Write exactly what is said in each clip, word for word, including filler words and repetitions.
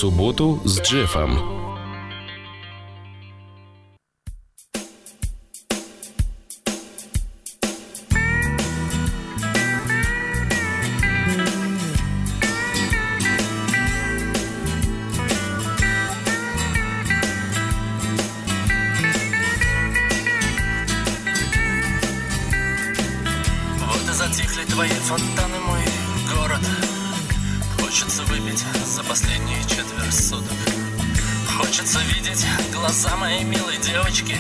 субботу с Джеффом. Затихли твои фонтаны, мой город. Хочется выпить за последние четверть суток. Хочется видеть глаза моей милой девочки.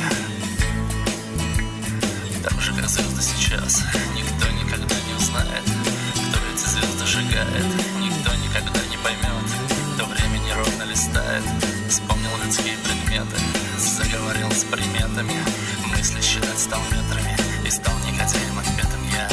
Так же, как звезды сейчас. Никто никогда не узнает, кто эти звезды сжигает. Никто никогда не поймет, то время неровно листает. Вспомнил людские предметы, заговорил с приметами. Мысли считать стал метрами и стал негодяем отпетым я.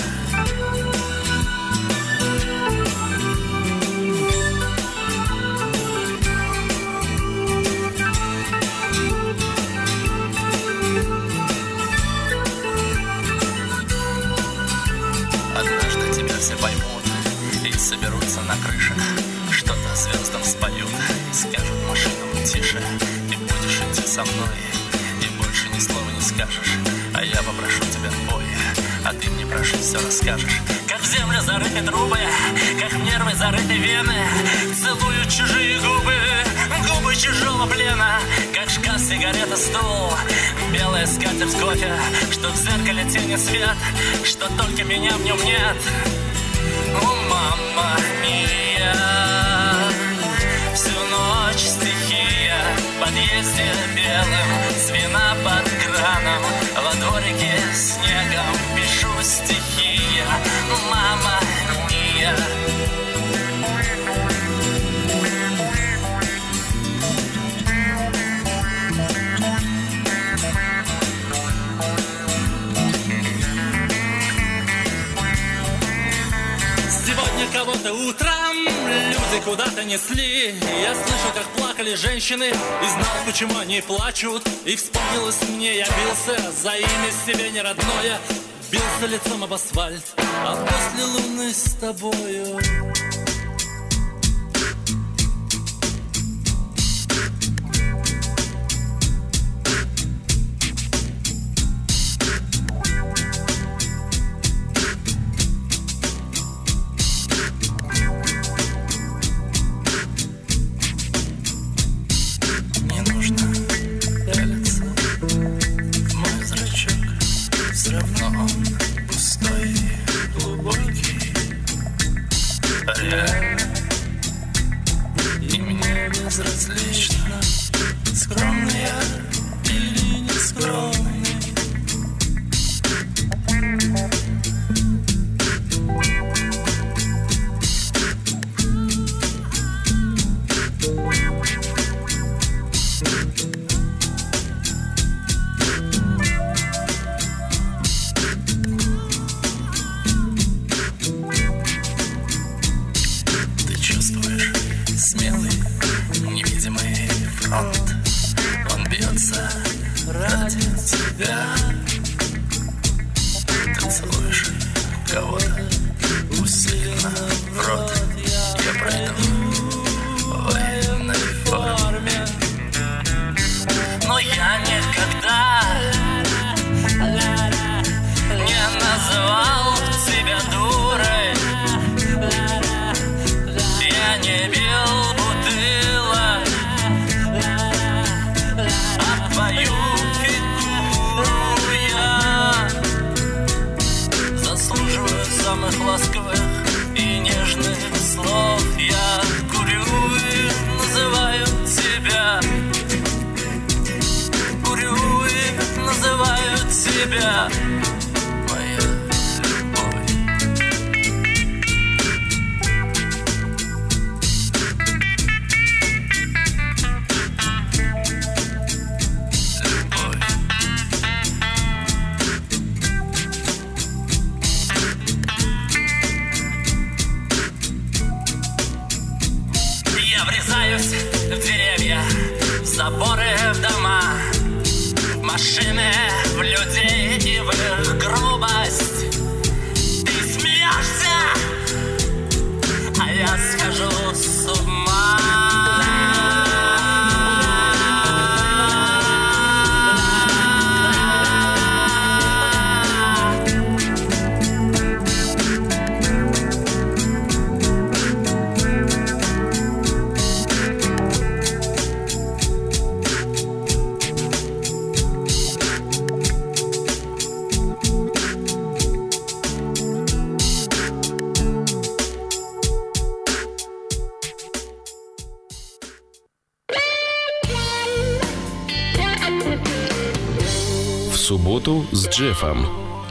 Однажды тебя все поймут и соберутся на крышах, что-то звездам споют и скажут машинам тише. Ты будешь идти со мной и больше ни слова не скажешь, а я попрошу тебя пой, а ты мне прошу все расскажешь. Как в землю зарыты трубы, как в нервы зарыты вены, целую чужие губы, губы чужого плена. Как шкаф, сигарета, стул, белая скатерть, кофе, что в зеркале тени свет, что только меня в нем нет. О, мама мия, всю ночь стихия, в подъезде белым, звена под краном, во дворике снегом пишу стихия. Мама мия. Сегодня кого-то утром люди куда-то несли. Я слышал, как плакали женщины, и знал, почему они плачут. И вспомнилось мне, я бился за имя себе неродное, бился лицом об асфальт, а после луны с тобою. Не нужно пялиться в мой зрачок, все равно он пустой, глубокий, реальный, и мне безразлично, скромный я или не скромный. Ты чувствуешь смелый, невидимый фронт, он бьется ради тебя. Ты целуешь кого-то усиленно в рот. Я пройду в военной форме, но я никогда не называл тебя дурой. Я не бил бутылок, а твою фигуру я заслуживаю самых ласковых и нежных слов. Я курю и называю тебя, курю и называю тебя моя любовь. Любовь. Я врезаюсь в деревья, в заборы, в дома, в машины, в людей и в их грубость. Ты смеешься, а я схожу с ума. субботу с Джеффом.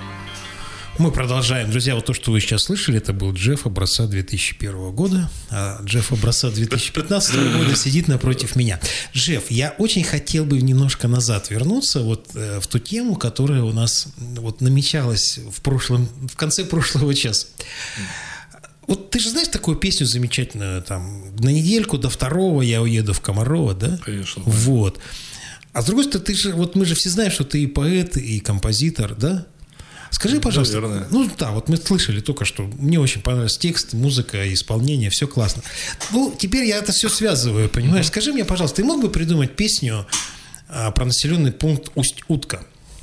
Мы продолжаем. Друзья, вот то, что вы сейчас слышали, это был Джефф образца две тысячи первого года, а Джефф образца две тысячи пятнадцатого года сидит напротив меня. Джефф, я очень хотел бы немножко назад вернуться вот э, в ту тему, которая у нас вот намечалась в прошлом, в конце прошлого часа. Вот ты же знаешь такую песню замечательную, там, на недельку до второго я уеду в Комарова, да? Конечно. Вот. А с другой стороны, ты же, вот мы же все знаем, что ты и поэт, и композитор, да? Скажи, пожалуйста, Наверное. ну да, вот мы слышали только что, мне очень понравился текст, музыка, исполнение, все классно. Ну, теперь я это все связываю, понимаешь? Mm-hmm. Скажи мне, пожалуйста, ты мог бы придумать песню а, про населенный пункт Усть-Утка?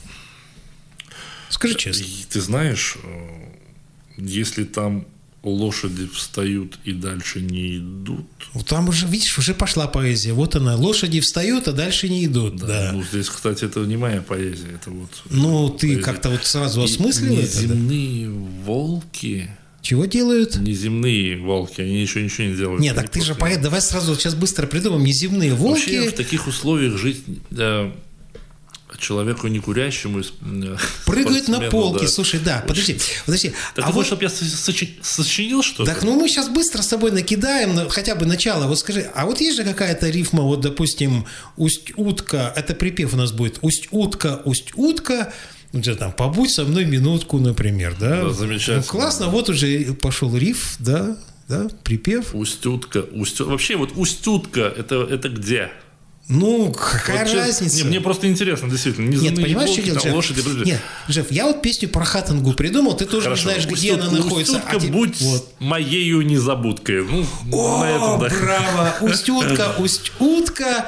Скажи честно. Ты знаешь, если там лошади встают и дальше не идут. Там уже, видишь, уже пошла поэзия. Вот она, лошади встают, а дальше не идут. Да, да. Ну, здесь, кстати, это не моя поэзия. Это вот ну, ты поэзия. Как-то вот сразу осмыслил это? Неземные волки. Чего делают? Неземные волки, они еще ничего не делают. Нет, так ты же поэт, давай сразу сейчас быстро придумаем. Неземные волки. Вообще в таких условиях жить... Да, человеку не курящему прыгают на полке, да. Слушай, да, подожди, подожди. Так а ты вот... хочешь, чтобы я сочинил что-то? Так, ну мы сейчас быстро с тобой накидаем хотя бы начало. Вот скажи, а вот есть же какая-то рифма, вот, допустим, Усть-Утка, это припев у нас будет, Усть-Утка, Усть-Утка, ну, где там, побудь со мной минутку, например, да? Да, замечательно. Ну, классно, вот уже пошел риф, да, да, припев. Усть-Утка, Усть-Утка. Вообще, вот Усть-Утка, это, это где? Ну, какая вот разница? Не, мне просто интересно, действительно. Не Нет, понимаешь, волки, что делать, Джефф? Лошади, Нет, Джефф, я вот песню про Хатангу придумал, ты тоже Хорошо. не знаешь, где Усть-Утка, она находится. Усть-Утка, а ты... будь вот. моею незабудкой. Ну, О, на этом, да. браво! Усть-Утка, Усть-Утка,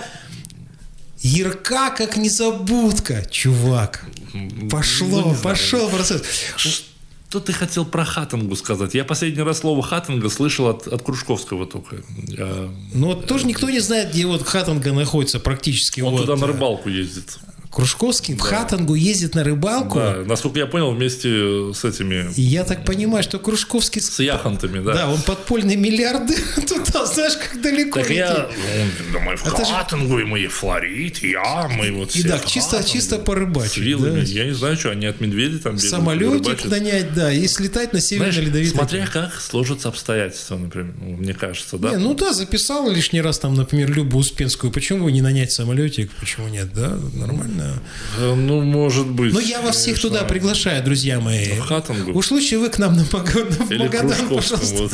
ярка, как незабудка. Чувак, пошло, ну, пошел процесс. Что ты хотел про Хатангу сказать? Я последний раз слово Хатанга слышал от, от Кружковского только. Я... Ну, вот тоже никто не знает, где вот Хатанга находится практически. Он вот. туда на рыбалку ездит. Кружковский да. в Хатангу ездит на рыбалку. Да, насколько я понял, вместе с этими... И я так понимаю, что Кружковский... С яхонтами, да. Да, он подпольный миллиардер. Туда, знаешь, как далеко так я... Думаю, в Это Хатангу, же... и мы и Флорид, и я, мы вот и да, чисто, чисто порыбачить. С вилами. Да. Я не знаю, что, они от медведей там бегают. Самолетик нанять, да, и слетать на Северный Ледовитый. Смотря как сложатся обстоятельства, например, мне кажется, да? Не, ну да, записал лишний раз там, например, Любу Успенскую. Почему не нанять самолетик? Почему нет, да? Нормально. Ну, может быть. Ну, я вас конечно. всех туда приглашаю, друзья мои. В Хатангу. Уж лучше вы к нам на Магадан, пожалуйста.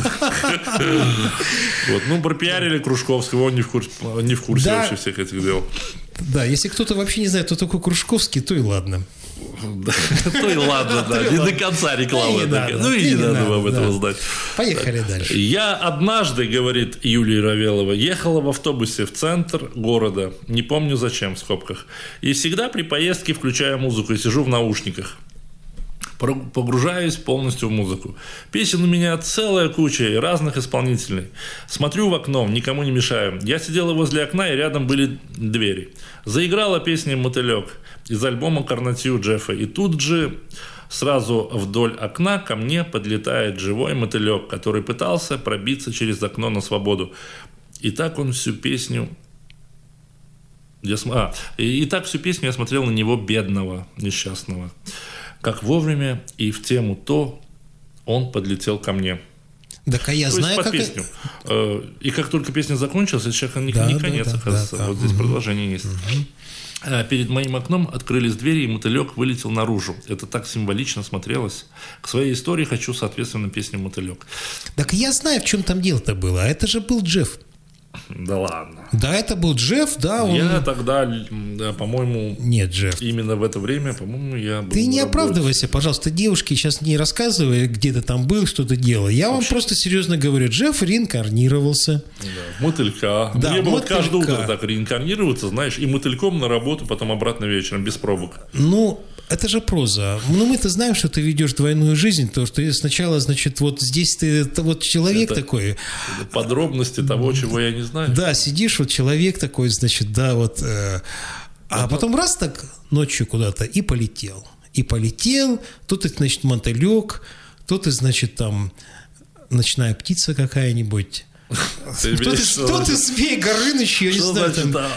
Вот, ну, пропиарили Кружковского, он не в курсе, не в курсе вообще всех этих дел. Да, если кто-то вообще не знает, кто такой Кружковский, то и ладно. То и ладно, да, не до конца реклама. Ну и не надо вам этого знать. Поехали дальше. Я однажды, говорит Юлия Равелова, ехала в автобусе в центр города, не помню зачем, в скобках, и всегда при поездке включаю музыку и сижу в наушниках. Погружаюсь полностью в музыку. Песен у меня целая куча и разных исполнителей. Смотрю в окно, никому не мешаю. Я сидела возле окна, и рядом были двери. Заиграла песня «Мотылек» из альбома «Карнатью» Джеффа. И тут же сразу вдоль окна ко мне подлетает живой мотылек, который пытался пробиться через окно на свободу. И так он всю песню... Я см... а, и, и так всю песню я смотрел на него, бедного, несчастного. Как вовремя и в тему то он подлетел ко мне. Так, а я то знаю, есть под как... песню. И как только песня закончилась, это сейчас не, да, не конец, да, оказывается. Да, да, вот здесь угу. продолжение есть. Угу. Перед моим окном открылись двери, и мотылек вылетел наружу. Это так символично смотрелось. К своей истории хочу, соответственно, песню «Мотылек». Так я знаю, в чем там дело-то было. Это же был Джефф. Да ладно. Да, это был Джефф, да. Он... Я тогда, да, по-моему... Нет, Джефф. Именно в это время, по-моему, я был... Ты не оправдывайся, пожалуйста, девушке сейчас не рассказывай, где ты там был, что ты делал. Я Вообще... вам просто серьезно говорю, Джефф реинкарнировался. Да, мотылька. Да, Мне бы вот каждое утро мотылька. так реинкарнироваться, знаешь, и мотыльком на работу, потом обратно вечером, без пробок. Ну... Это же проза. Ну, мы-то знаем, что ты ведешь двойную жизнь, то, что сначала, значит, вот здесь ты это вот человек это такой. Подробности того, чего я не знаю. Да, сидишь, вот человек такой, значит, да, вот. Э, а потом раз так ночью куда-то и полетел. И полетел, тут, значит, мотылек, тут, значит, там ночная птица какая-нибудь. Кто ты, Змей Горыныч, я не знаю.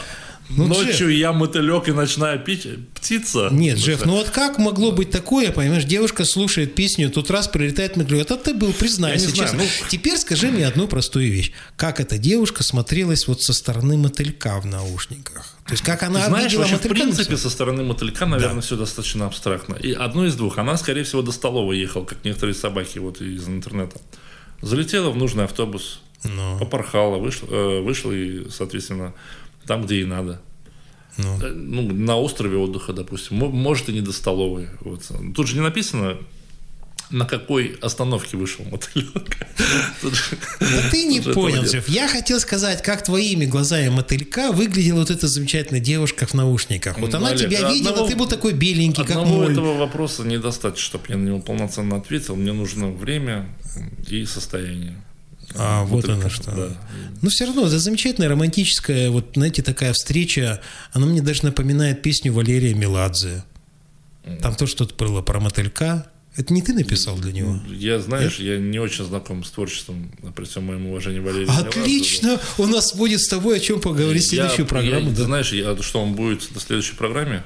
Ну, Ночью Джефф, я мотылек и ночная пить, птица. нет, Джефф, ну вот как могло быть такое, понимаешь, девушка слушает песню, тут раз прилетает мотылек, это ты был, признайся Я не знаю, честно. ну- Теперь скажи мне одну простую вещь. Как эта девушка смотрелась вот со стороны мотылька в наушниках? То есть как она Ты знаешь, видела вообще, в мотылька? принципе, со стороны мотылька, наверное, все достаточно абстрактно. И одно из двух. Она, скорее всего, до столовой ехала, как некоторые собаки вот из интернета. Залетела в нужный автобус, Ну. попорхала, вышла, э, вышла и, соответственно, там, где ей надо. Ну. Э, Ну, на острове отдыха, допустим. Мо- Может, и не до столовой. Вот. Тут же не написано, на какой остановке вышел мотылек. Тут же- Да ты не тут же понял, этого нет. Джефф. Я хотел сказать, как твоими глазами мотылька выглядела вот эта замечательная девушка в наушниках. Вот Ну, она Олег, тебя видела, одного- ты был такой беленький, как Одного моль. этого вопроса недостаточно, чтобы я на него полноценно ответил. Мне нужно время и состояние. А, вот только- оно что. да. Но все равно, это замечательная романтическая, вот, знаете, такая встреча, она мне даже напоминает песню Валерия Меладзе. Там тоже что-то было про мотылька. Это не ты написал для него? Я, знаешь, я не очень знаком с творчеством, при всем моем уважении Валерия Меладзе. Отлично! У нас будет с тобой о чем поговорить в следующую Я- программу. я- да. Ты знаешь, я- что он будет на следующей программе?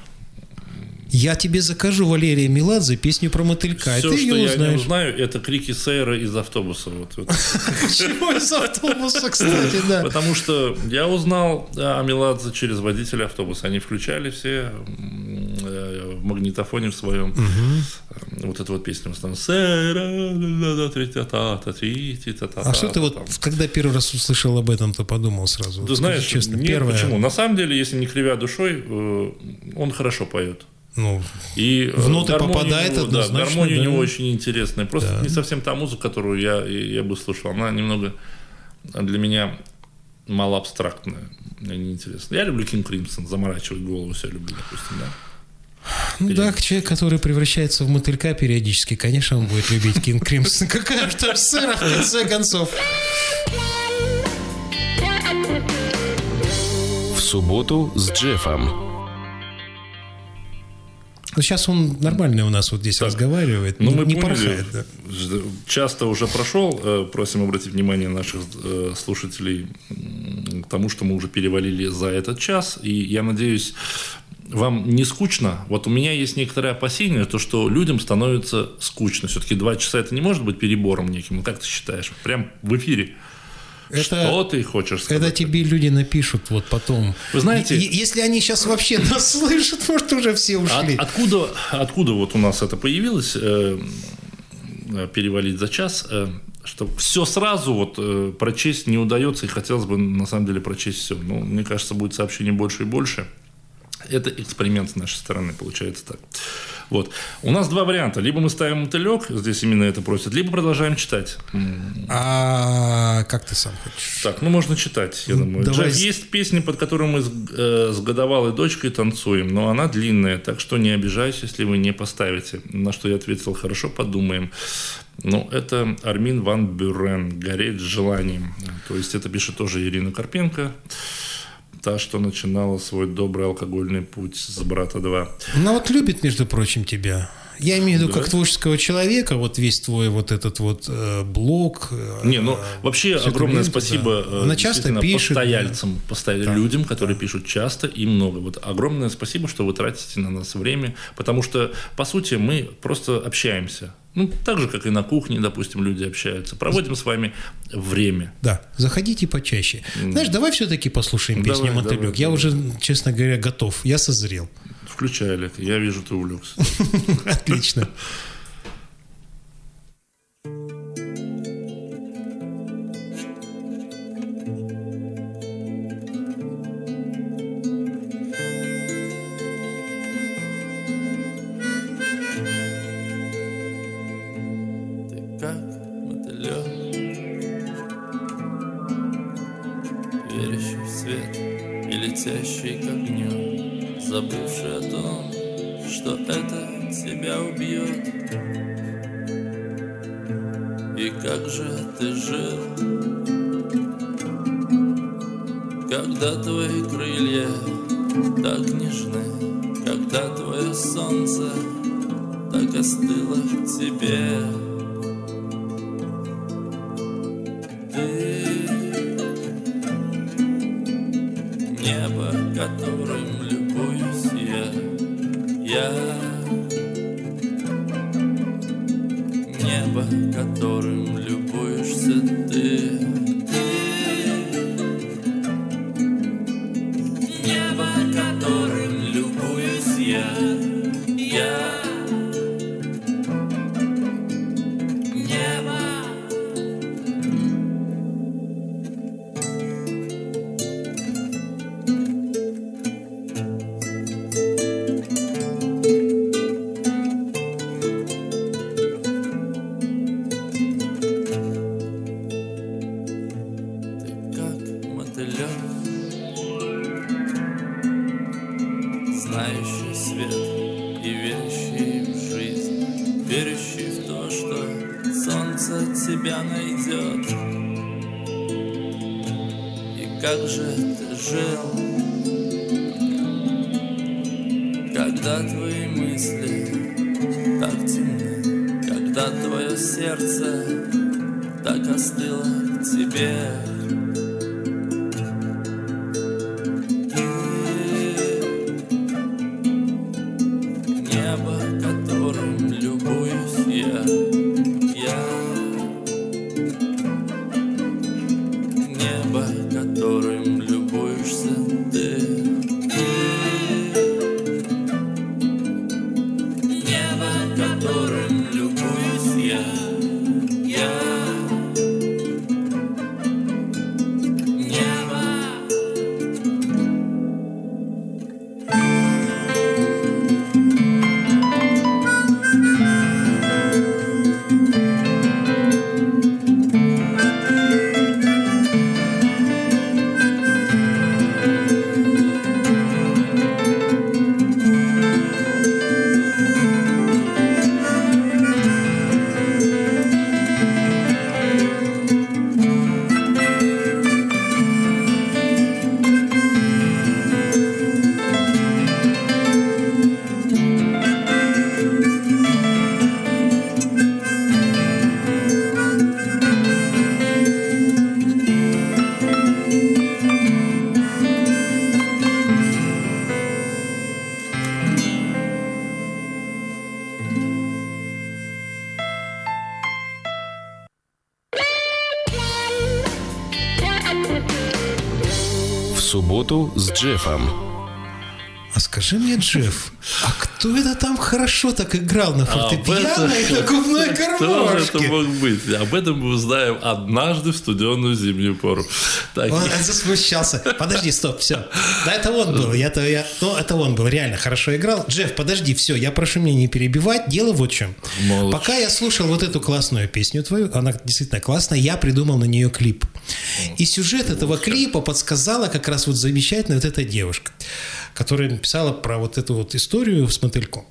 Я тебе закажу Валерия Меладзе песню про мотылька, и Все, ты что ее я не узнаешь. узнаю, это крики сэра из автобуса. Вот, вот. Чего из автобуса, кстати, да. Потому что я узнал о Меладзе через водителя автобуса. Они включали все м, э, в магнитофоне в своем э, вот эту вот песню. Там, «Сэра, ла-ла-ла, три-та-та-та, три-ти-та-та-та». А что ты вот, Там. когда первый раз услышал об этом, то подумал сразу? Ты Вот знаешь, скажи честно, нет, первое, почему? На самом деле, если не кривя душой, э, он хорошо поет. ну, И В ноты гармония попадает у него, да, однозначно, гармония да. у него очень интересная. Просто не совсем та музыка, которую я, я бы слушал. Она немного для меня мало абстрактная, мне неинтересна. Я люблю Кинг Кримсон, заморачивать голову все люблю, допустим, да. ну да, человек, который превращается в мотылька периодически, конечно, он будет любить Кинг Кримсон. Какая же там сэра, в конце концов. В субботу с Джеффом. Ну, сейчас он нормально у нас вот здесь Так. разговаривает, Ну, не, мы не поняли, порхает. Да. ж- часто уже прошел, э, просим обратить внимание наших э, слушателей м, к тому, что мы уже перевалили за этот час, и я надеюсь, вам не скучно. Вот у меня есть некоторое опасение, то, что людям становится скучно. Все-таки два часа это не может быть перебором неким. Ну, как ты считаешь? Прям в эфире. Это- Что ты хочешь сказать? Это тебе люди напишут вот потом. Вы знаете- И- если они сейчас вообще нас слышат, может, уже все От- ушли. откуда, откуда вот у нас это появилось, э, э, перевалить за час, э, что все сразу вот э, прочесть не удается, и хотелось бы на самом деле прочесть все. Ну, мне кажется, будет сообщений больше и больше. Это эксперимент с нашей стороны, получается так. Вот. У нас два варианта. Либо мы ставим мотылек, здесь именно это просят, либо продолжаем читать. М, А как ты сам хочешь? Так, ну можно читать, я думаю. давай Джефф, с- есть песня, под которую мы с, э, с годовалой дочкой танцуем, но она длинная, так что не обижайся, если вы не поставите. На что я ответил: хорошо, подумаем. Ну, это Армин ван Бюрен, «Гореть желанием». То есть это пишет тоже Ирина Карпенко, та, что начинала свой добрый алкогольный путь с «Брата два». Она вот любит, между прочим, тебя. Я имею в виду, Да. как творческого человека, вот весь твой вот этот вот э, блог. э, Не, ну вообще всю эту огромное ленту, спасибо да. э, Она часто действительно пишет. постояльцам, постоя- людям, которые пишут часто и много. Вот огромное спасибо, что вы тратите на нас время, потому что, по сути, мы просто общаемся. Ну, так же, как и на кухне, допустим, люди общаются. Проводим с вами время. Да, заходите почаще. Знаешь, давай все-таки послушаем Давай, песню «Мотылек». давай, Я давай. уже, честно говоря, готов. Я созрел. Включай, Олег, я вижу, ты увлекся. Отлично. Ты как мотылек, верящий в свет и летящий к огню, забывший о том, что это тебя убьет. И как же ты жил, когда твои крылья так нежны, когда твое солнце так остыло к тебе. Ты небо, которым любуюсь я, я. Небо, которым любуешься ты, ты. Небо, которым любуюсь я, я. Знающий свет и верящий в жизнь, верящий в то, что солнце тебя найдет. И как же ты жил, когда твои мысли так темны, когда твое сердце так остыло к тебе. В субботу с Джеффом. А скажи мне, Джефф, а кто это там хорошо так играл на фортепиано и на губной гармошке? Кто же это мог быть? Об этом мы узнаем однажды в студеную зимнюю пору. Так. Он засмущался. Подожди, стоп, все. Да, это он был. Я-то, я, ну, это он был, реально хорошо играл. Джефф, подожди, все, я прошу меня не перебивать. Дело вот в чем. Молодец. Пока я слушал вот эту классную песню твою, она действительно классная, я придумал на нее клип. И сюжет этого клипа подсказала как раз вот замечательная вот эта девушка, которая написала про вот эту вот историю с мотыльком.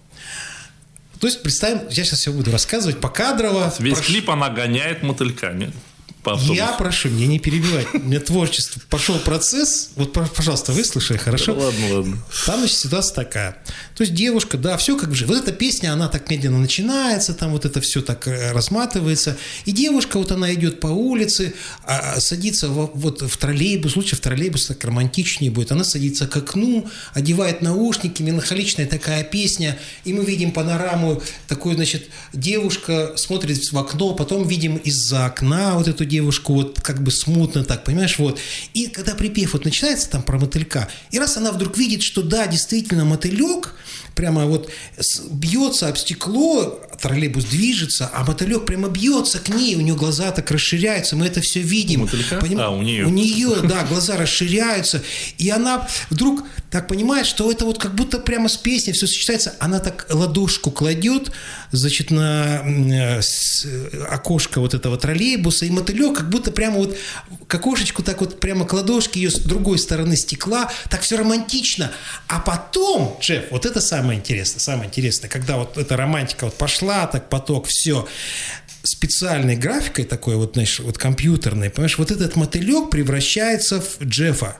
То есть, представим, я сейчас все буду рассказывать покадрово. Весь прошу... клип она гоняет мотылька, нет? Я прошу, меня не перебивать. У меня творчество. Пошел процесс. Вот, пожалуйста, выслушай, хорошо? Да, ладно, ладно. Там, значит, ситуация такая. То есть девушка, да, все как же. Вот эта песня, она так медленно начинается, там вот это все так разматывается. И девушка, вот она идет по улице, а, садится в, вот в троллейбус. Лучше в троллейбус так романтичнее будет. Она садится к окну, одевает наушники, меланхоличная такая песня. И мы видим панораму. Такой, значит, девушка смотрит в окно, потом видим из-за окна вот эту девушку вот как бы смутно так, понимаешь, вот. И когда припев вот начинается там про мотылька, и раз она вдруг видит, что да, действительно мотылек прямо вот бьется об стекло, троллейбус движется, а мотылек прямо бьется к ней, у нее глаза так расширяются, мы это все видим. Поним... А, у нее. У нее, да, глаза расширяются, и она вдруг так понимает, что это вот как будто прямо с песней все сочетается, она так ладошку кладет, значит, на окошко вот этого троллейбуса, и мотылек как будто прямо вот к окошечку так вот прямо к ладошке ее с другой стороны стекла, так все романтично. А потом, Джефф, вот это самое интересное, самое интересное, когда вот эта романтика вот пошла, так поток, все, специальной графикой такой вот, знаешь, вот компьютерной, понимаешь, вот этот мотылек превращается в Джеффа.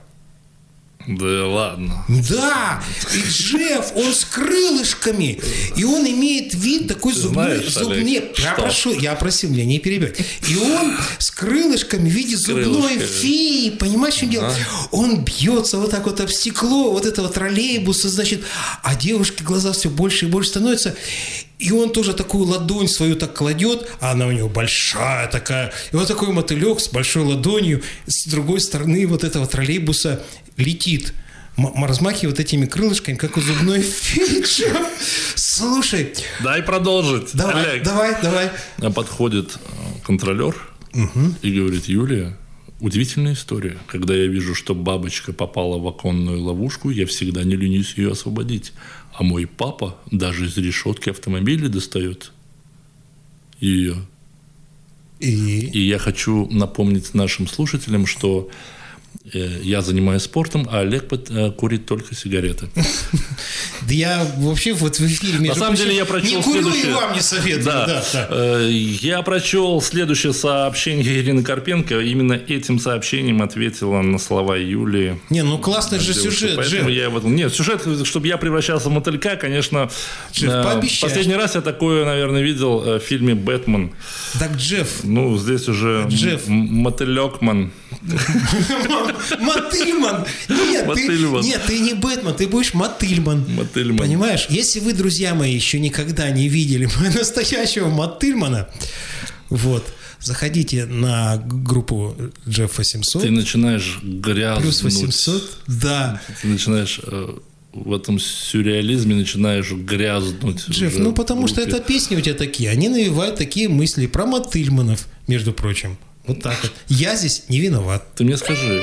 Да ладно. Да, и Джефф, он с крылышками, и он имеет вид такой зубной, знаешь, зуб... Олег, Нет, я что? прошу, я просил меня не перебивать. И он с крылышками в виде С зубной крылышками. феи. Понимаешь, что он делает? Он бьется вот так вот об стекло вот этого троллейбуса, значит, а девушке глаза все больше и больше становятся. И он тоже такую ладонь свою так кладет, а она у него большая такая. И вот такой мотылек с большой ладонью с другой стороны вот этого троллейбуса летит. М- размахивает этими крылышками, как у зубной феи. Слушай, Дай продолжить. давай, Олег. давай, давай. А подходит э, контролер и говорит: Юлия, удивительная история. Когда я вижу, что бабочка попала в оконную ловушку, я всегда не ленюсь ее освободить. А мой папа даже из решетки автомобиля достает ее. И... И я хочу напомнить нашим слушателям, что э, я занимаюсь спортом, а Олег под- э, курит только сигареты. Да я вообще вот в эфире, между На самом прочим, деле я прочел не курю следующее. и вам не советую. Да. Да, да. Э, Я прочел следующее сообщение Ирины Карпенко. Именно этим сообщением ответила на слова Юлии. Не, ну классный же девушка. сюжет, Поэтому Джефф. я в этом... Нет, сюжет, чтобы я превращался в мотылька, конечно... Джефф, э, пообещай. Последний раз я такое, наверное, видел э, в фильме «Бэтмен». Так, Джефф, Ну, здесь уже Джефф. м- мотылёкман. Мотыльман. Нет, ты, Мотыльман. нет, ты не Бэтмен, ты будешь Мотыльман. Мотыльман. Понимаешь? Если вы, друзья мои, еще никогда не видели настоящего Мотыльмана, вот, заходите на группу Джефф восемьсот. Ты начинаешь грязнуть. Плюс восемьсот, да. Ты начинаешь... э, в этом сюрреализме начинаешь грязнуть. Джефф, уже ну потому в что руки. это песни у тебя такие, они навевают такие мысли про Мотыльманов, между прочим. Вот так вот. Я здесь не виноват. Ты мне скажи,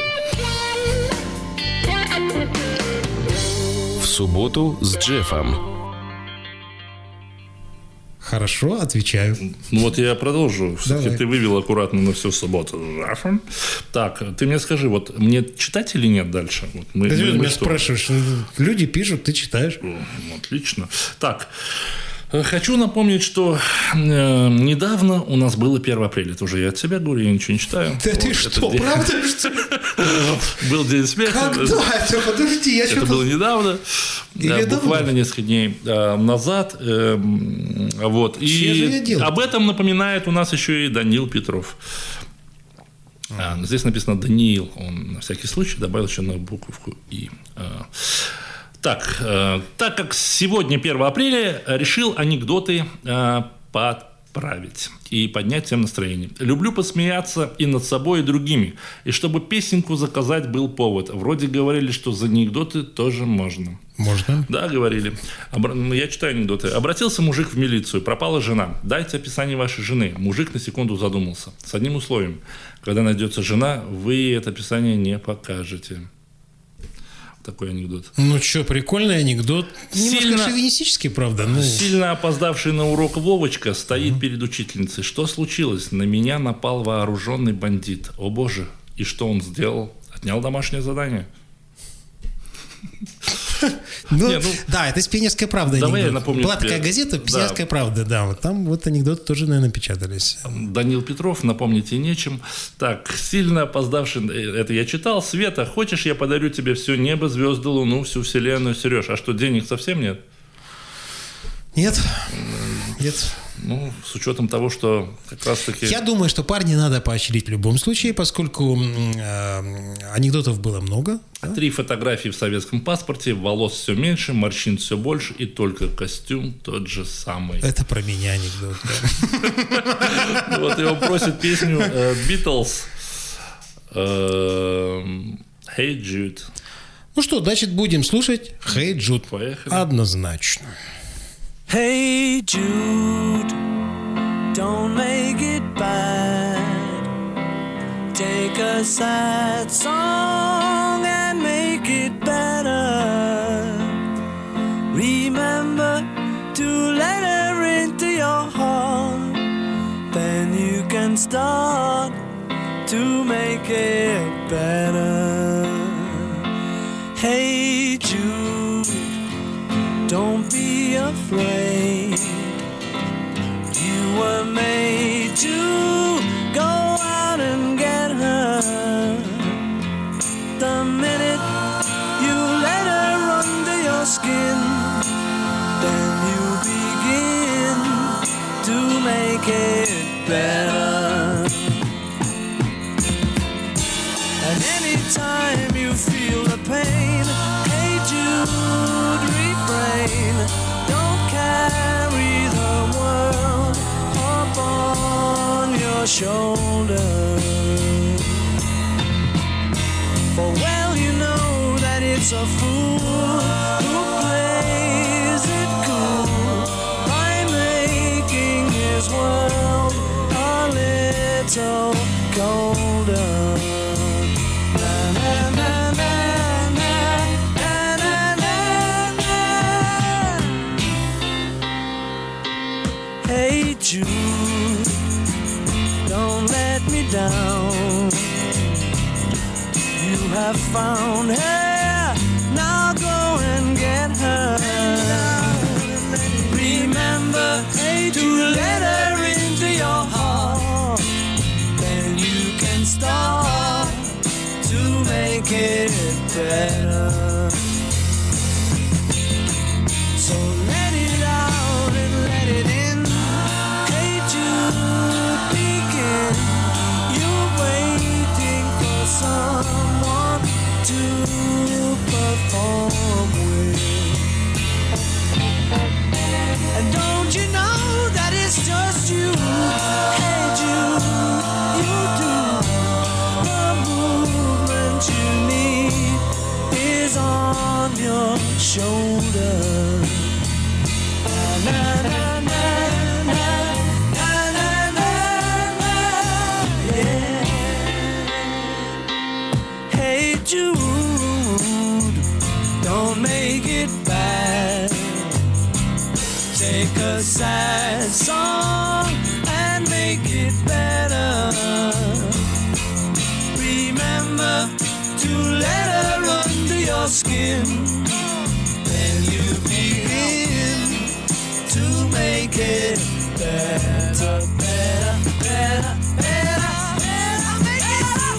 В субботу с Джеффом. Хорошо, отвечаю. ну вот я продолжу. Все-таки Давай. ты вывел аккуратно на всю субботу. Так, ты мне скажи, вот мне читать или нет дальше? Вот мы, Ты мы- что мы меня что? спрашиваешь? Люди пишут, ты читаешь. Ну, отлично. Так, э, хочу напомнить, что э, недавно у нас было первое апреля. Это уже я от себя говорю, я ничего не читаю. Да Вот, ты это что, день- правда, что ли? Был день смеха. Когда это? Подожди, я Это что-то... было недавно, Или да, давно? буквально несколько дней э, назад. э, м, вот. Че же я И делал? об этом напоминает у нас еще и Даниил Петров. А, здесь написано Даниил. Он на всякий случай добавил еще на буковку И. А, Так, э, так как сегодня первое апреля, решил анекдоты э, подправить и поднять всем настроение. Люблю посмеяться и над собой, и другими. И чтобы песенку заказать был повод. Вроде говорили, что за анекдоты тоже можно. Можно? Да, говорили. Обра- ну, Я читаю анекдоты. Обратился мужик в милицию. Пропала жена. Дайте описание вашей жены. Мужик на секунду задумался. С одним условием. Когда найдется жена, вы это описание не покажете. Такой анекдот. Ну что, прикольный анекдот. Немножко Сильно- шовинистический, правда. Ну, Сильно опоздавший на урок Вовочка стоит перед учительницей. Что случилось? На меня напал вооруженный бандит. О боже. И что он сделал? Отнял домашнее задание. ну, Не, ну, да, это из «Пионерская правда» давай я анекдот. напомню Была тебе. такая газета «Пионерская Да. правда», да. Вот там вот анекдоты тоже, наверное, печатались. Даниил Петров, напомнить и нечем. Так, сильно опоздавший, э, это я читал. Света, хочешь, я подарю тебе все небо, звезды, луну, всю вселенную, Сереж? А что, денег совсем нет? Нет? Нет. Ну, с учетом того, что как раз-таки... Я думаю, что парни надо поощрить в любом случае, поскольку м, э, анекдотов было много. да. Три фотографии в советском паспорте, волос все меньше, морщин все больше, и только костюм тот же самый. Это про меня анекдот. да. Вот его просит песню э, Beatles э, Hey Jude. Ну что, значит, будем слушать «Hey Jude». Поехали. Однозначно. Hey Jude, don't make it bad. Take a sad song and make it better. Remember to let her into your heart. Then you can start to make it better. Hey Jude, don't be afraid. You were made to go out and get her. The minute you let her under your skin, then you begin to make it better. anytime you feel the pain, hey Jude, refrain. Don't carry the world upon your shoulder. For well you know that it's a fool who plays it cool by making his world a little colder. Na, na, na, na, na, na, na, na, na. Hey Jude, don't let me down. You have found her, now go and get her. Remember to let her into your heart, then you can start to make it better. So let it out and let it in. Hey Jude, begin. You're waiting for someone to perform with. And don't you know that it's just you? Hey Jude, you do. The movement you need is on your shoulder. Na, na, na, na, na, na, na, na, yeah. Hey Jude, don't make it bad. Take a sad song and make it better. Remember to let her under your skin, then you begin to make it better, better, better, better, better, make it better.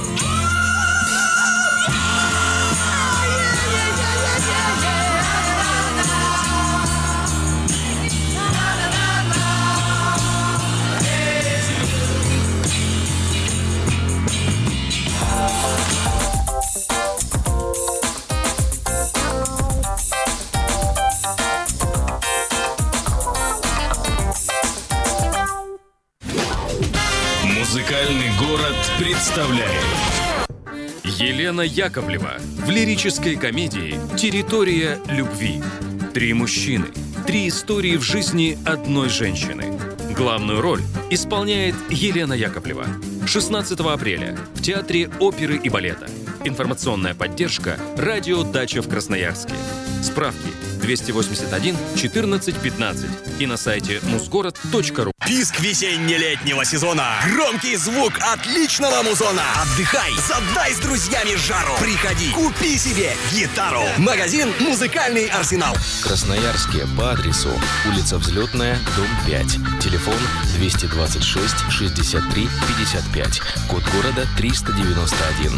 Музыкальный город представляет Елена Яковлева в лирической комедии «Территория любви». Три мужчины, три истории в жизни одной женщины. Главную роль исполняет Елена Яковлева. шестнадцатого апреля в Театре оперы и балета. Информационная поддержка «Радио Дача» в Красноярске. Справки двести восемьдесят один четырнадцать пятнадцать и на сайте музгород точка ру. Писк весенне-летнего сезона. Громкий звук отличного музона. Отдыхай, задай с друзьями жару. Приходи, купи себе гитару. Магазин «Музыкальный арсенал». в Красноярске по адресу улица Взлетная, дом пять. Телефон двести двадцать шесть шестьдесят три пятьдесят пять. Код города триста девяносто один.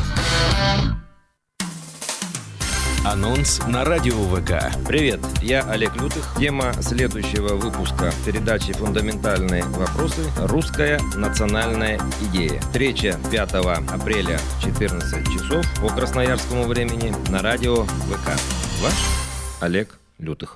Анонс на радио ВК. Привет, я Олег Лютых. Тема следующего выпуска передачи «Фундаментальные вопросы. Русская национальная идея». Встреча пятого апреля в четырнадцать часов по красноярскому времени на радио ВК. Ваш Олег Лютых.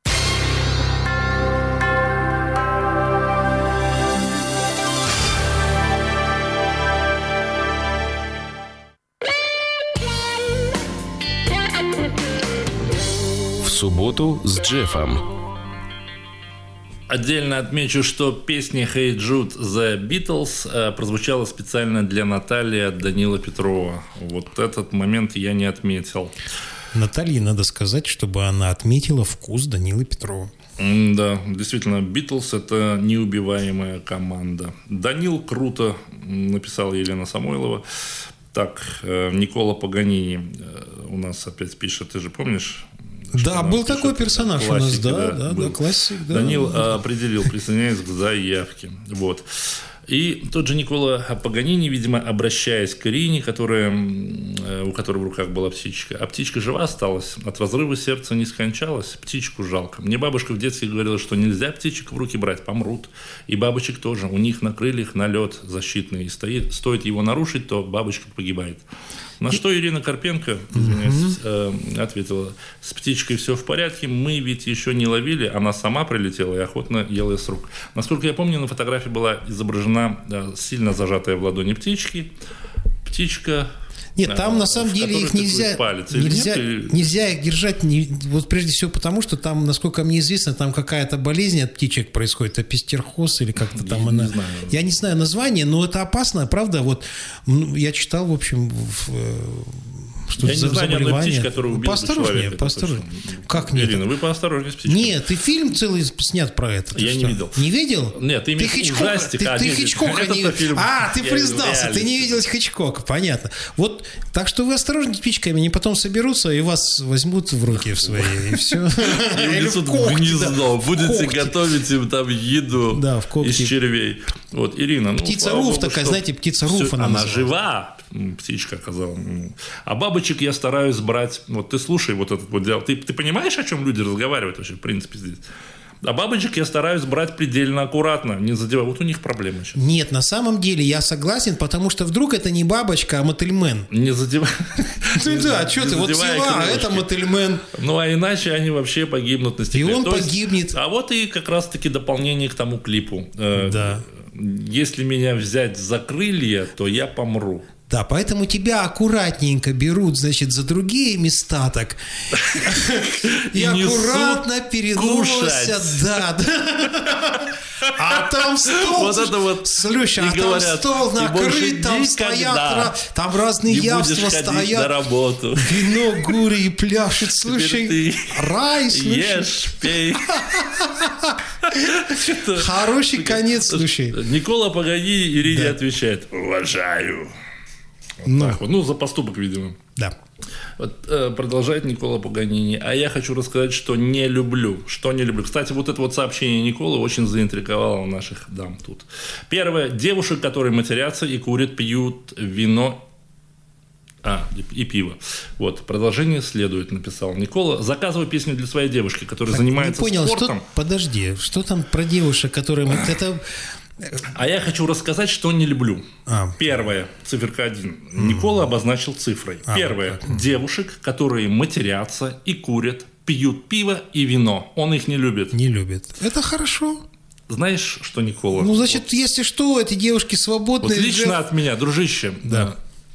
В субботу с Джеффом. Отдельно отмечу, что песня «Hey Jude» The Beatles э, прозвучала специально для Натальи от Данила Петрова. Вот этот момент я не отметил. Наталье надо сказать, чтобы она отметила вкус Данилы Петрова. Да, действительно, «Битлз» — это неубиваемая команда. Данил круто, написала Елена Самойлова. Так, Никола Паганини у нас опять пишет, ты же помнишь? Да, был пишет, такой персонаж классик, у нас, да, да, да, был. да, классик. Да, Данил да. определил, присоединяясь к заявке. Вот. И тот же Никола Паганини, видимо, обращаясь к Ирине, которая, у которой в руках была птичка, а птичка жива осталась, от разрыва сердца не скончалась, птичку жалко. Мне бабушка в детстве говорила, что нельзя птичек в руки брать, помрут. И бабочек тоже, у них на крыльях налет защитный, и стоит, стоит его нарушить, то бабочка погибает. На что Ирина Карпенко, извиняюсь, э, ответила: с птичкой все в порядке, мы ведь еще не ловили, она сама прилетела и охотно ела с рук. Насколько я помню, на фотографии была изображена да, сильно зажатая в ладони птички. Птичка... Нет, там на самом деле их нельзя, палец, нельзя, нет, нельзя их держать, не, вот прежде всего потому, что там, насколько мне известно, там какая-то болезнь от птичек происходит, апистерхоз или как-то там я она. Не знаю. Я не знаю название, но это опасно, правда. Вот я читал, в общем, в, что я не знаю ни одной птички, которая убила поосторожнее, человека. поосторожнее. Как нет? Ирина, вы поосторожнее с птичкой. Нет, и фильм целый снят про это. Я не видел. Не видел? Нет, ты, ты Хичкока, ужастик, ты, а, ты нет, Хичкока не видел. А, ты признался, ты не видел Хичкока, понятно. Вот, так что вы осторожнее с птичками, они потом соберутся и вас возьмут в руки в свои, и все. И унесут в гнездо, будете готовить им там еду из червей. Вот, Ирина. Птица Руф такая, знаете, птица Руф она Она жива, птичка оказалась. А бабочек я стараюсь брать. Вот ты слушай вот этот вот диалог. Ты, ты понимаешь, о чем люди разговаривают вообще, в принципе, здесь? А бабочек я стараюсь брать предельно аккуратно, не задевая. Вот у них проблемы сейчас. Нет, на самом деле я согласен, потому что вдруг это не бабочка, а мотыльмен. Не задевай. Ну да, что ты, вот села, а это мотыльмен. Ну, а иначе они вообще погибнут на стекле. И он погибнет. А вот и как раз-таки дополнение к тому клипу. Да. Если меня взять за крылья, то я помру. Да, поэтому тебя аккуратненько берут, значит, за другие места так. И аккуратно переносят. Да, да. А там стол. Вот это вот. Слушай, а там стол накрыт, там стоят, там разные явства стоят. На работу. Вино, гури и пляшет. Слушай, рай, слушай. Ешь, пей. Хороший конец, слушай. Никола Паганини Ирине отвечает: уважаю. Вот ну. Так вот. Ну, за поступок, видимо. Да. Вот, э, продолжает Никола Паганини. А я хочу рассказать, что не люблю. Что не люблю. Кстати, вот это вот сообщение Николы очень заинтриговало наших дам тут. Первое. Девушек, которые матерятся и курят, пьют вино А, и пиво. Вот, продолжение следует, написал Никола. Заказываю песню для своей девушки, которая так, занимается не понял, спортом. Что, подожди, что там про девушек, которые... Это... А я хочу рассказать, что не люблю. А. Первое, циферка один. Mm. Никола обозначил цифрой. А, Первое, вот девушек, которые матерятся и курят, пьют пиво и вино. Он их не любит. Не любит. Это хорошо. Знаешь, что, Никола? Ну, значит, вот, если что, эти девушки свободные. Вот лично от меня, дружище. Да.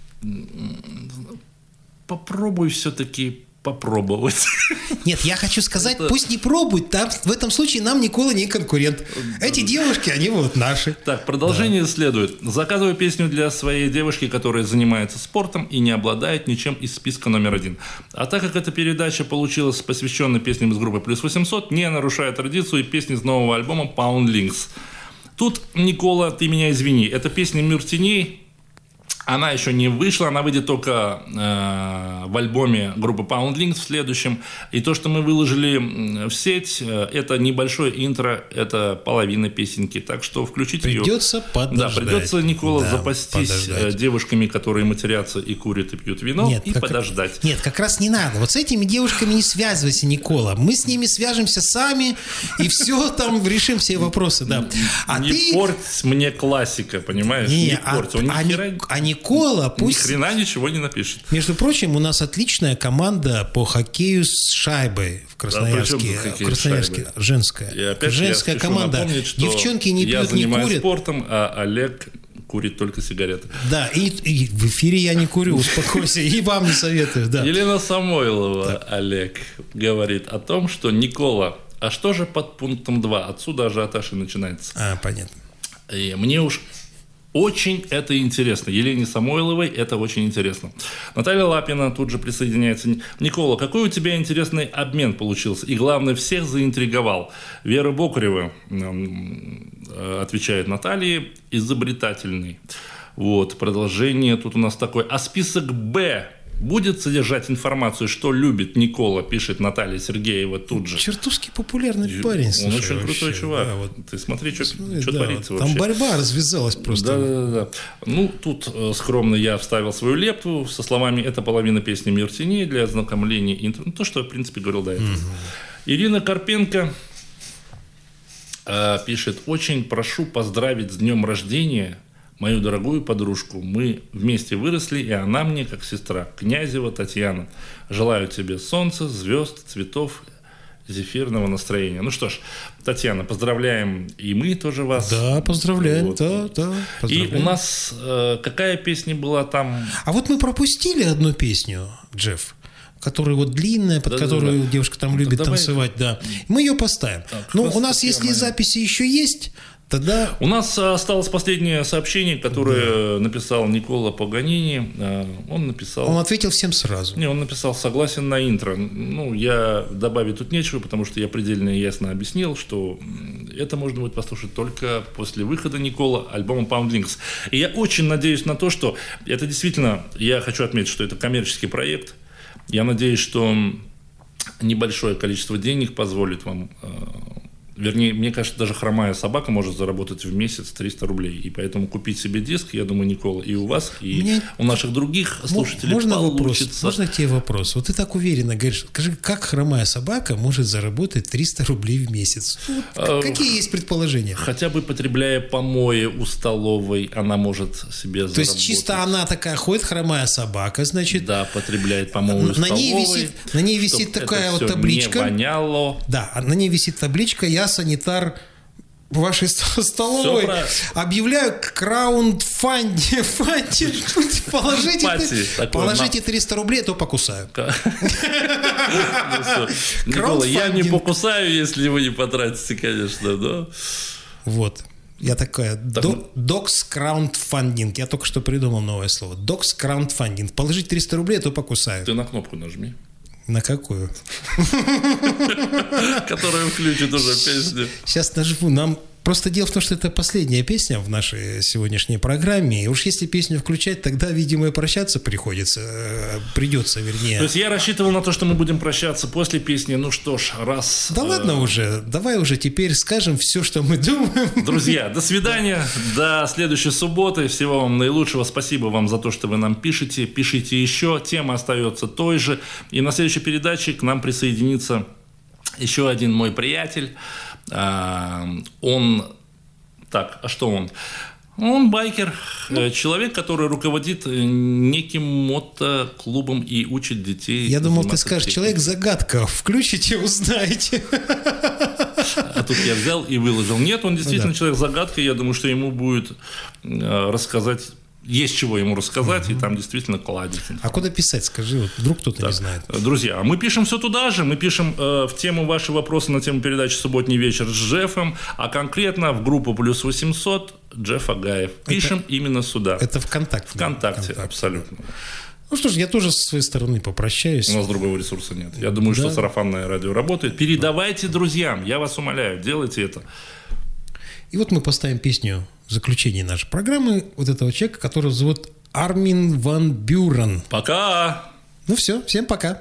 Попробуй все-таки попробовать. Нет, я хочу сказать, это... пусть не пробуют, там, в этом случае нам Никола не конкурент. Эти девушки, они вот наши. Так, продолжение да. следует. Заказываю песню для своей девушки, которая занимается спортом и не обладает ничем из списка номер один. А так как эта передача получилась посвященной песням из группы Плюс восемьсот, не нарушая традицию, и песни из нового альбома Poundlings. Тут, Никола, ты меня извини, это песня «Мир теней». Она еще не вышла, она выйдет только э, в альбоме группы Poundlings в следующем. И то, что мы выложили в сеть, э, это небольшое интро, это половина песенки. Так что включите придется ее. Придется подождать. Да, придется, Никола, да, запастись подождать. девушками, которые матерятся и курят, и пьют вино, нет, и как, подождать. Нет, как раз не надо. Вот с этими девушками не связывайся, Никола. Мы с ними свяжемся сами, и все там решим все вопросы. Да. А не ты... порть мне классика, понимаешь? Не, не а, порть. Он а, ни хера... а Никола пусть... Ни хрена ничего не напишет. Между прочим, у нас отличная команда по хоккею с шайбой в Красноярске. Да, в Красноярске. Женская. И опять Женская команда. Напомнить, девчонки не я пьют, не курят. Я занимаюсь спортом, а Олег курит только сигареты. Да, и, и в эфире я не курю, успокойся, и вам не советую. Да. Елена Самойлова, так. Олег, говорит о том, что Никола, а что же под пунктом два? Отсюда ажиотаж и начинается. А, понятно. И мне уж очень это интересно. Елене Самойловой это очень интересно. Наталья Лапина тут же присоединяется. Никола, какой у тебя интересный обмен получился? И главное, всех заинтриговал. Вера Бокарева, отвечает Наталье, изобретательный. Вот, продолжение тут у нас такое. А список Б будет содержать информацию, что любит Никола, пишет Наталья Сергеева тут же. Чертовски популярный парень. Он слушай, очень вообще. крутой чувак. Да, вот. Ты смотри, что, Смотри, что да, творится вот. вообще. Там борьба развязалась просто. Да, да, да. Ну, тут э, скромно я вставил свою лепту со словами «Это половина песни «Мир теней» для ознакомления». Интро. Ну, то, что я, в принципе, говорил до этого. Угу. Ирина Карпенко э, пишет: «Очень прошу поздравить с днем рождения мою дорогую подружку. Мы вместе выросли, и она мне как сестра. Князева Татьяна. Желаю тебе солнца, звезд, цветов, зефирного настроения». Ну что ж, Татьяна, поздравляем и мы тоже вас. Да, поздравляем, вот. да, да. Поздравляем. И у нас э, какая песня была там? А вот мы пропустили одну песню, Джефф, которая вот длинная, под да, которую да, да. девушка там любит давай. танцевать, да. Мы ее поставим. Так, ну, у нас, если моя... записи еще есть, тогда... У нас осталось последнее сообщение, которое да. написал Никола Паганини. Он написал... Он ответил всем сразу. Не, он написал «Согласен на интро». Ну, я добавить тут нечего, потому что я предельно ясно объяснил, что это можно будет послушать только после выхода Никола альбома Poundlings. И я очень надеюсь на то, что это действительно... Я хочу отметить, что это коммерческий проект. Я надеюсь, что небольшое количество денег позволит вам... Вернее, мне кажется, даже «Хромая собака» может заработать в месяц триста рублей. И поэтому купить себе диск, я думаю, Никола, и у вас, и Мне... у наших других слушателей можно получится. Вопрос? Можно к тебе вопрос? Вот ты так уверенно говоришь, скажи, как «Хромая собака» может заработать триста рублей в месяц? Вот, а, какие есть предположения? Хотя бы потребляя помои у столовой, она может себе заработать. То есть чисто она такая ходит, «Хромая собака», значит... Да, потребляет помои у на столовой. Ней висит, на ней висит такая вот табличка. Не воняло. Да, на ней висит табличка «Я санитар вашей столовой, объявляю краундфандинг, положите, положите триста рублей, то покусаю». Никола, я не покусаю, если вы не потратите, конечно, да. Вот. Я такая, Docs Crowdfunding. Я только что придумал новое слово. Docs Crowdfunding. Положить триста рублей, то покусаю. Ты на кнопку нажми. На какую? Которая включит уже песню. Сейчас нажму. Нам просто дело в том, что это последняя песня в нашей сегодняшней программе. И уж если песню включать, тогда, видимо, и прощаться приходится. Придется, вернее. То есть я рассчитывал на то, что мы будем прощаться после песни. Ну что ж, раз... Да э... ладно уже. Давай уже теперь скажем все, что мы думаем. Друзья, до свидания. До следующей субботы. Всего вам наилучшего. Спасибо вам за то, что вы нам пишете. Пишите еще. Тема остается той же. И на следующей передаче к нам присоединится еще один мой приятель. Он, так, а что он? Он байкер, ну, человек, который руководит неким мотоклубом и учит детей. Я думал, ты скажешь, человек-загадка, включите, узнаете. А тут я взял и выложил. Нет, он действительно ну, да. человек-загадка, я думаю, что ему будет рассказать. Есть чего ему рассказать, uh-huh. и там действительно кладезь. А куда писать, скажи, вот вдруг кто-то так, не знает. Друзья, мы пишем все туда же, мы пишем э, в тему ваши вопросы на тему передачи «Субботний вечер» с Джеффом, а конкретно в группу «Плюс восемьсот» Джефф Агаев. Пишем это, именно сюда. Это ВКонтакте. ВКонтакте, ВКонтакте, абсолютно. Ну что ж, я тоже со своей стороны попрощаюсь. У нас другого ресурса нет. Я думаю, да. что сарафанное радио работает. Передавайте друзьям, я вас умоляю, делайте это. И вот мы поставим песню в заключении нашей программы вот этого человека, которого зовут Армин ван Бюрен. Пока! Ну все, всем пока.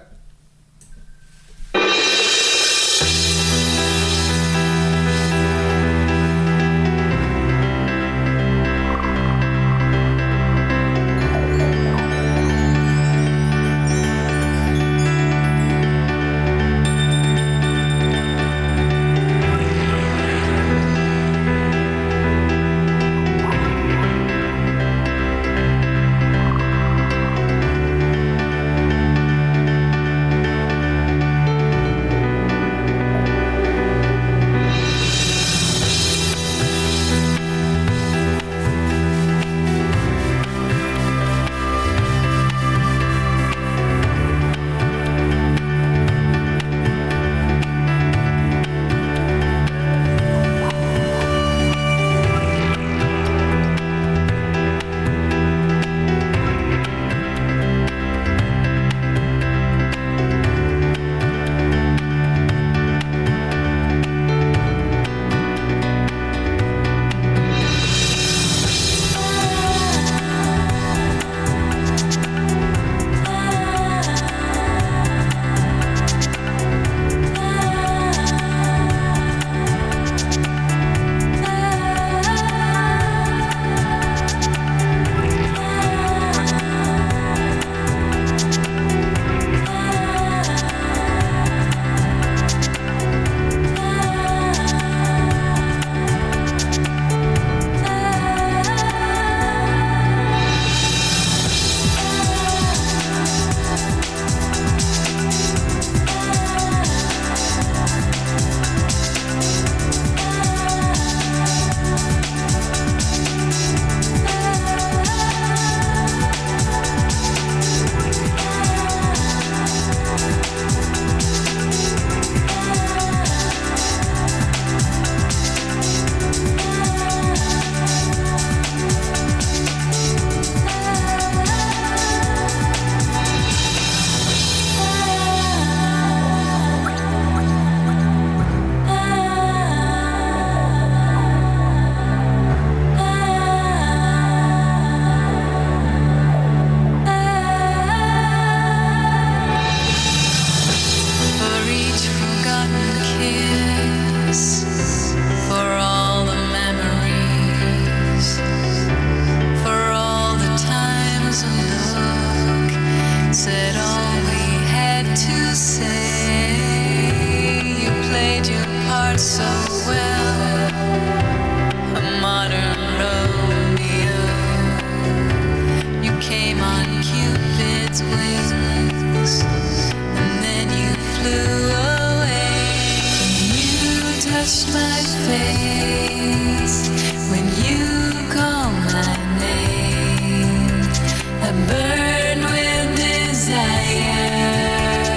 heart so well, a modern Romeo. You came on Cupid's wings, and then you flew away. You touched my face when you called my name. I burned with desire.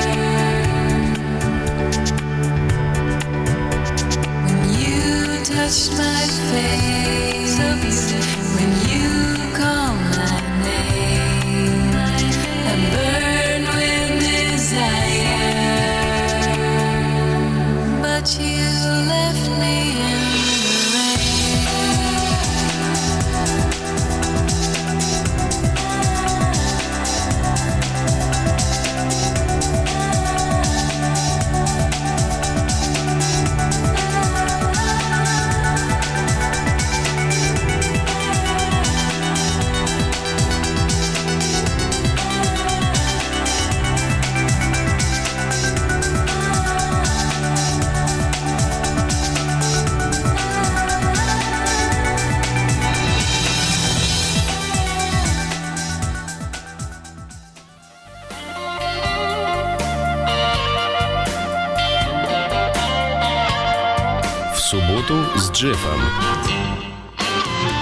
When you touched my face, so beautiful. When you called my name, I burned with desire. But you left me in the rain. В субботу с Джеффом.